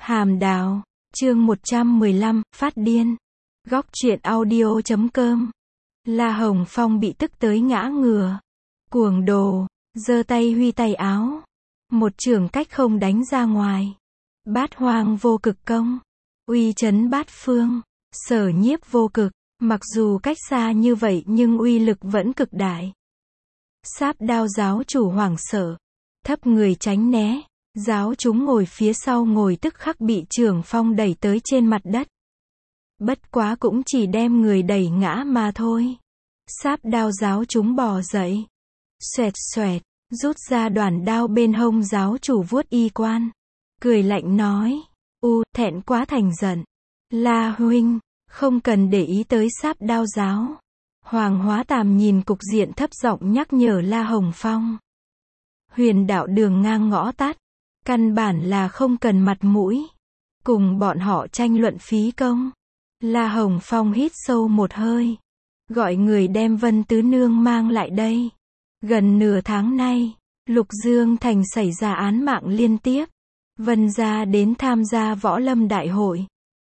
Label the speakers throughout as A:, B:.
A: Hàm Đào, chương 115, phát điên. Góc truyện audio.com. La Hồng Phong bị tức tới ngã ngửa. Cuồng đồ, giơ tay huy tay áo. Một chưởng cách không đánh ra ngoài. Bát hoang vô cực công. Uy chấn bát phương. Sở nhiếp vô cực. Mặc dù cách xa như vậy nhưng uy lực vẫn cực đại. Sáp đao giáo chủ hoảng sợ. Thấp người tránh né. Giáo chúng ngồi phía sau ngồi tức khắc bị Trường Phong đẩy tới trên mặt đất. Bất quá cũng chỉ đem người đẩy ngã mà thôi. Sáp đao giáo chúng bò dậy. Xoẹt xoẹt, rút ra đoạn đao bên hông giáo chủ vuốt y quan. Cười lạnh nói. Thẹn quá thành giận. La huynh, không cần để ý tới sáp đao giáo. Hoàng Hóa Tàm nhìn cục diện thấp giọng nhắc nhở La Hồng Phong. Huyền đạo đường ngang ngõ tắt. Căn bản là không cần mặt mũi. Cùng bọn họ tranh luận phí công. La Hồng Phong hít sâu một hơi. Gọi người đem Vân Tứ Nương mang lại đây. Gần nửa tháng nay, Lục Dương Thành xảy ra án mạng liên tiếp. Vân gia đến tham gia võ lâm đại hội.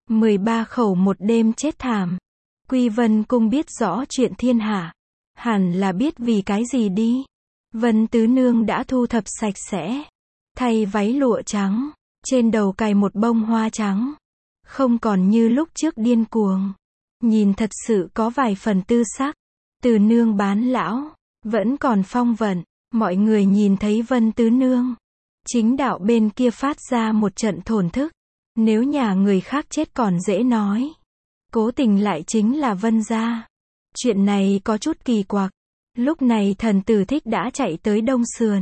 A: 13 khẩu một đêm chết thảm. Quy Vân Cung biết rõ chuyện thiên hạ. Hẳn là biết vì cái gì đi. Vân Tứ Nương đã thu thập sạch sẽ. Thay váy lụa trắng, trên đầu cài một bông hoa trắng. Không còn như lúc trước điên cuồng. Nhìn thật sự có vài phần tư sắc. Từ nương bán lão, vẫn còn phong vận. Mọi người nhìn thấy Vân Tứ Nương. Chính đạo bên kia phát ra một trận thổn thức. Nếu nhà người khác chết còn dễ nói. Cố tình lại chính là Vân gia. Chuyện này có chút kỳ quặc. Lúc này thần tử Thích đã chạy tới Đông Sườn.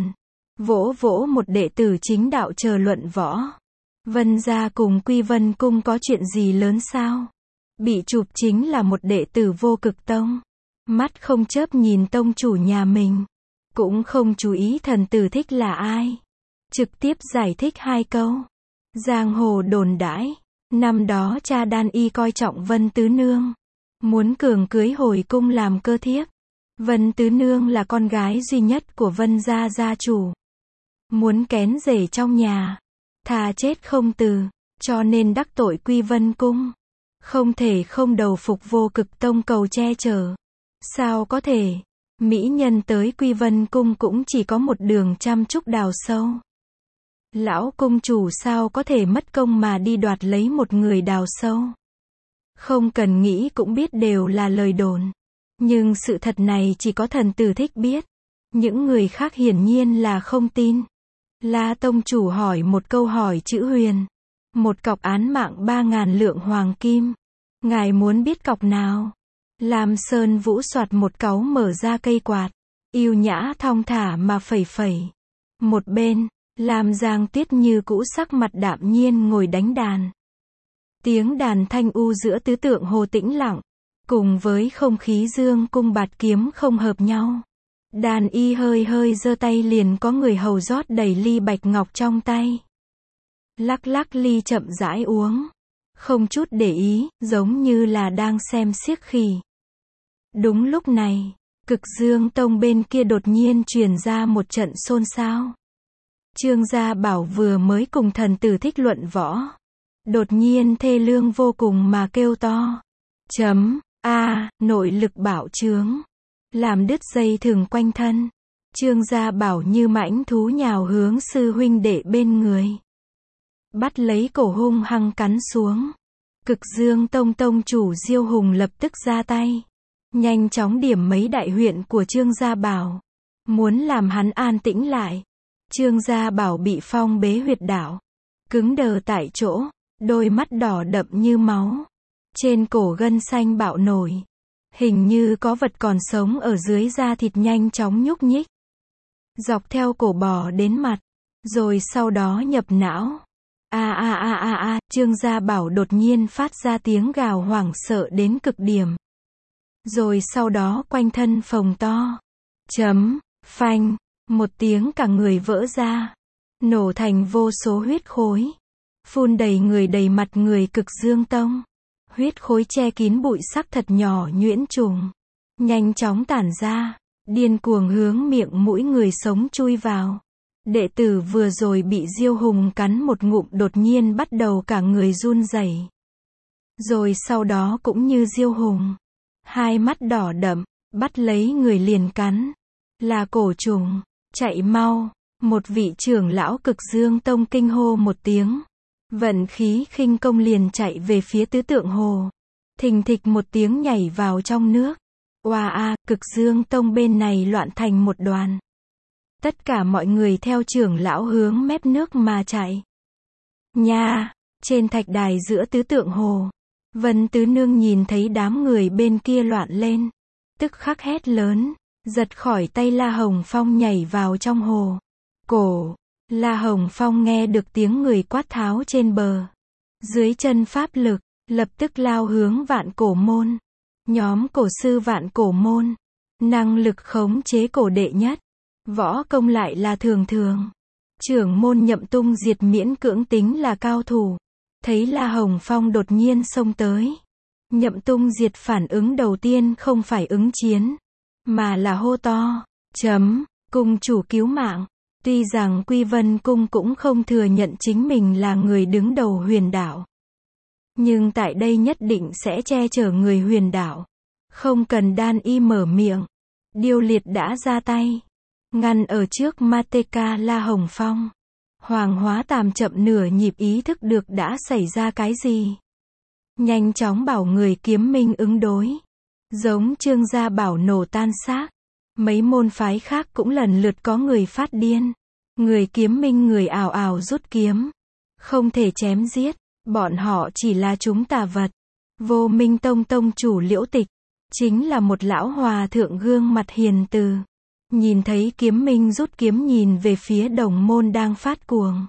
A: Vỗ vỗ một đệ tử chính đạo chờ luận võ. Vân gia cùng Quy Vân Cung có chuyện gì lớn sao? Bị chụp chính là một đệ tử Vô Cực Tông. Mắt không chớp nhìn tông chủ nhà mình. Cũng không chú ý thần tử Thích là ai. Trực tiếp giải thích 2 câu. Giang hồ đồn đãi. Năm đó cha Đan Y coi trọng Vân Tứ Nương. Muốn cường cưới hồi cung làm cơ thiếp. Vân Tứ Nương là con gái duy nhất của Vân gia gia chủ. Muốn kén rể trong nhà. Thà chết không từ. Cho nên đắc tội Quy Vân Cung. Không thể không đầu phục Vô Cực Tông cầu che chở. Sao có thể. Mỹ nhân tới Quy Vân Cung cũng chỉ có một đường chăm trúc đào sâu. Lão cung chủ sao có thể mất công mà đi đoạt lấy một người đào sâu. Không cần nghĩ cũng biết đều là lời đồn. Nhưng sự thật này chỉ có thần tử Thích biết. Những người khác hiển nhiên là không tin. La tông chủ hỏi một câu hỏi chữ huyền. Một cọc án mạng 3.000 lượng hoàng kim. Ngài muốn biết cọc nào? Lam Sơn Vũ soạt một cáu mở ra cây quạt. Yêu nhã thong thả mà phẩy phẩy. Một bên, Lam Giang Tuyết như cũ sắc mặt đạm nhiên ngồi đánh đàn. Tiếng đàn thanh u giữa tứ tượng hồ tĩnh lặng. Cùng với không khí dương cung bạt kiếm không hợp nhau. Đàn y hơi hơi giơ tay liền có người hầu rót đầy ly bạch ngọc trong tay. Lắc lắc ly chậm rãi uống. Không chút để ý, giống như là đang xem xiếc khỉ. Đúng lúc này, Cực Dương Tông bên kia đột nhiên truyền ra một trận xôn xao. Trương Gia Bảo vừa mới cùng thần tử Thích luận võ. Đột nhiên thê lương vô cùng mà kêu to. Nội lực bạo trướng. Làm đứt dây thừng quanh thân. Trương Gia Bảo như mãnh thú nhào hướng sư huynh đệ bên người. Bắt lấy cổ hung hăng cắn xuống. Cực Dương Tông tông chủ Diêu Hùng lập tức ra tay. Nhanh chóng điểm mấy đại huyện của Trương Gia Bảo. Muốn làm hắn an tĩnh lại. Trương Gia Bảo bị phong bế huyệt đạo. Cứng đờ tại chỗ. Đôi mắt đỏ đậm như máu. Trên cổ gân xanh bạo nổi. Hình như có vật còn sống ở dưới da thịt nhanh chóng nhúc nhích. Dọc theo cổ bò đến mặt. Rồi sau đó nhập não. Trương Gia Bảo đột nhiên phát ra tiếng gào hoảng sợ đến cực điểm. Rồi sau đó quanh thân phồng to. Phanh. Một tiếng cả người vỡ ra. Nổ thành vô số huyết khối. Phun đầy người đầy mặt người Cực Dương Tông. Huyết khối che kín bụi sắc thật nhỏ nhuyễn trùng. Nhanh chóng tản ra. Điên cuồng hướng miệng mũi người sống chui vào. Đệ tử vừa rồi bị Diêu Hùng cắn một ngụm đột nhiên bắt đầu cả người run rẩy. Rồi sau đó cũng như Diêu Hùng, hai mắt đỏ đậm, bắt lấy người liền cắn. Là cổ trùng, chạy mau. Một vị trưởng lão Cực Dương Tông kinh hô một tiếng. Vận khí khinh công liền chạy về phía tứ tượng hồ. Thình thịch một tiếng nhảy vào trong nước. Oa a, Cực Dương Tông bên này loạn thành một đoàn. Tất cả mọi người theo trưởng lão hướng mép nước mà chạy. Nha, trên thạch đài giữa tứ tượng hồ, Vân Tứ Nương nhìn thấy đám người bên kia loạn lên. Tức khắc hét lớn, giật khỏi tay La Hồng Phong nhảy vào trong hồ. Cổ, La Hồng Phong nghe được tiếng người quát tháo trên bờ. Dưới chân pháp lực, lập tức lao hướng Vạn Cổ Môn. Nhóm cổ sư Vạn Cổ Môn, năng lực khống chế cổ đệ nhất. Võ công lại là thường thường. Trưởng môn Nhậm Tung Diệt miễn cưỡng tính là cao thủ. Thấy La Hồng Phong đột nhiên xông tới. Nhậm Tung Diệt phản ứng đầu tiên không phải ứng chiến, mà là hô to, cung chủ cứu mạng. Tuy rằng Quy Vân Cung cũng không thừa nhận chính mình là người đứng đầu huyền đảo. Nhưng tại đây nhất định sẽ che chở người huyền đảo. Không cần Đan Y mở miệng. Điêu Liệt đã ra tay. Ngăn ở trước Mateka La Hồng Phong. Hoàng Hóa Tàm chậm nửa nhịp ý thức được đã xảy ra cái gì. Nhanh chóng bảo người kiếm minh ứng đối. Giống Trương Gia Bảo nổ tan xác. Mấy môn phái khác cũng lần lượt có người phát điên. Người kiếm minh người ào ào rút kiếm. Không thể chém giết. Bọn họ chỉ là chúng tà vật. Vô Minh Tông tông chủ Liễu Tịch. Chính là một lão hòa thượng gương mặt hiền từ. Nhìn thấy kiếm minh rút kiếm nhìn về phía đồng môn đang phát cuồng.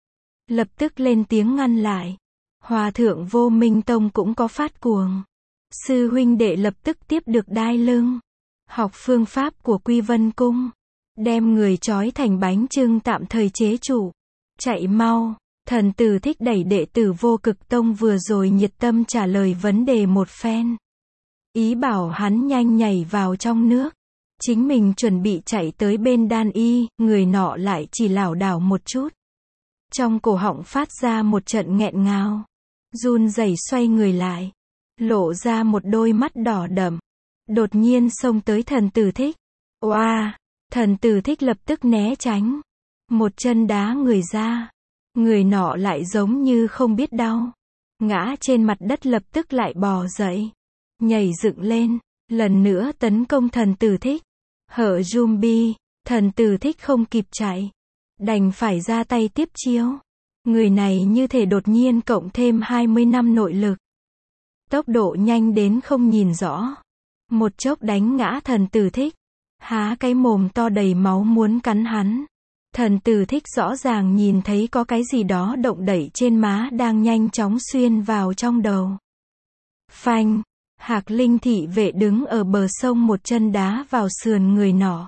A: Lập tức lên tiếng ngăn lại. Hòa thượng Vô Minh Tông cũng có phát cuồng. Sư huynh đệ lập tức tiếp được đai lưng. Học phương pháp của Quy Vân Cung. Đem người trói thành bánh chưng tạm thời chế trụ. Chạy mau. Thần Tử Thích đẩy đệ tử Vô Cực Tông vừa rồi nhiệt tâm trả lời vấn đề một phen. Ý bảo hắn nhanh nhảy vào trong nước. Chính mình chuẩn bị chạy tới bên Đan Y, người nọ lại chỉ lảo đảo một chút. Trong cổ họng phát ra một trận nghẹn ngào. Run rẩy xoay người lại. Lộ ra một đôi mắt đỏ đậm. Đột nhiên xông tới Thần Tử Thích. Oa! Thần Tử Thích lập tức né tránh. Một chân đá người ra. Người nọ lại giống như không biết đau. Ngã trên mặt đất lập tức lại bò dậy. Nhảy dựng lên. Lần nữa tấn công Thần Tử Thích. Hở Jumbi. Thần Tử Thích không kịp chạy. Đành phải ra tay tiếp chiếu. Người này như thể đột nhiên cộng thêm 20 năm nội lực. Tốc độ nhanh đến không nhìn rõ. Một chốc đánh ngã Thần Tử Thích. Há cái mồm to đầy máu muốn cắn hắn. Thần Tử Thích rõ ràng nhìn thấy có cái gì đó động đẩy trên má đang nhanh chóng xuyên vào trong đầu. Phanh! Hạc Linh thị vệ đứng ở bờ sông một chân đá vào sườn người nọ.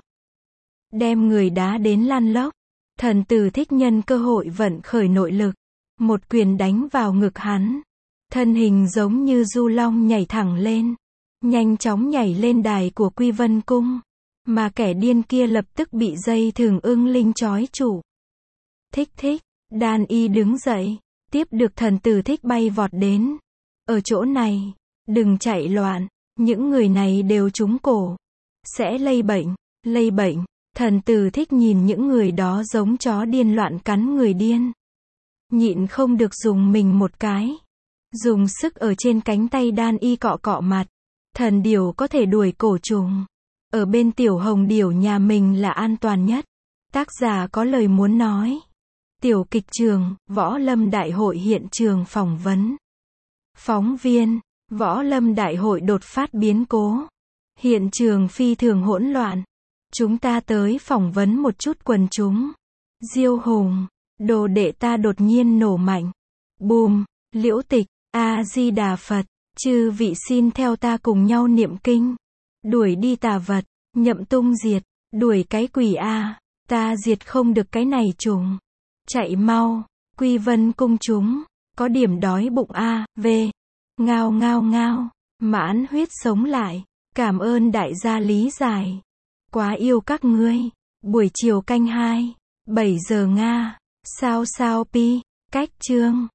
A: Đem người đá đến lăn lóc. Thần Tử Thích nhân cơ hội vận khởi nội lực. Một quyền đánh vào ngực hắn. Thân hình giống như du long nhảy thẳng lên. Nhanh chóng nhảy lên đài của Quy Vân Cung. Mà kẻ điên kia lập tức bị dây thừng ưng linh trói trụ. Thích thích, Đan Y đứng dậy. Tiếp được Thần Tử Thích bay vọt đến. Ở chỗ này, đừng chạy loạn. Những người này đều trúng cổ. Sẽ lây bệnh, lây bệnh. Thần Tử Thích nhìn những người đó giống chó điên loạn cắn người điên. Nhịn không được dùng mình một cái. Dùng sức ở trên cánh tay Đan Y cọ cọ mặt. Thần điểu có thể đuổi cổ trùng. Ở bên tiểu hồng điểu nhà mình là an toàn nhất. Tác giả có lời muốn nói. Tiểu kịch trường, Võ Lâm Đại hội hiện trường phỏng vấn. Phóng viên, Võ Lâm Đại hội đột phát biến cố. Hiện trường phi thường hỗn loạn. Chúng ta tới phỏng vấn một chút quần chúng. Diêu Hùng, đồ đệ ta đột nhiên nổ mạnh. Bùm, Liễu Tịch, A-di-đà Phật, chư vị xin theo ta cùng nhau niệm kinh. Đuổi đi tà vật, Nhậm Tung diệt, đuổi cái quỷ A, ta diệt không được cái này trùng. Chạy mau, Quy Vân Cung chúng, có điểm đói bụng A, V. Ngao ngao ngao, mãn huyết sống lại, cảm ơn đại gia lý giải. Quá yêu các ngươi, buổi chiều canh 2. 7 giờ Nga. Sao sao pi. Cách chương.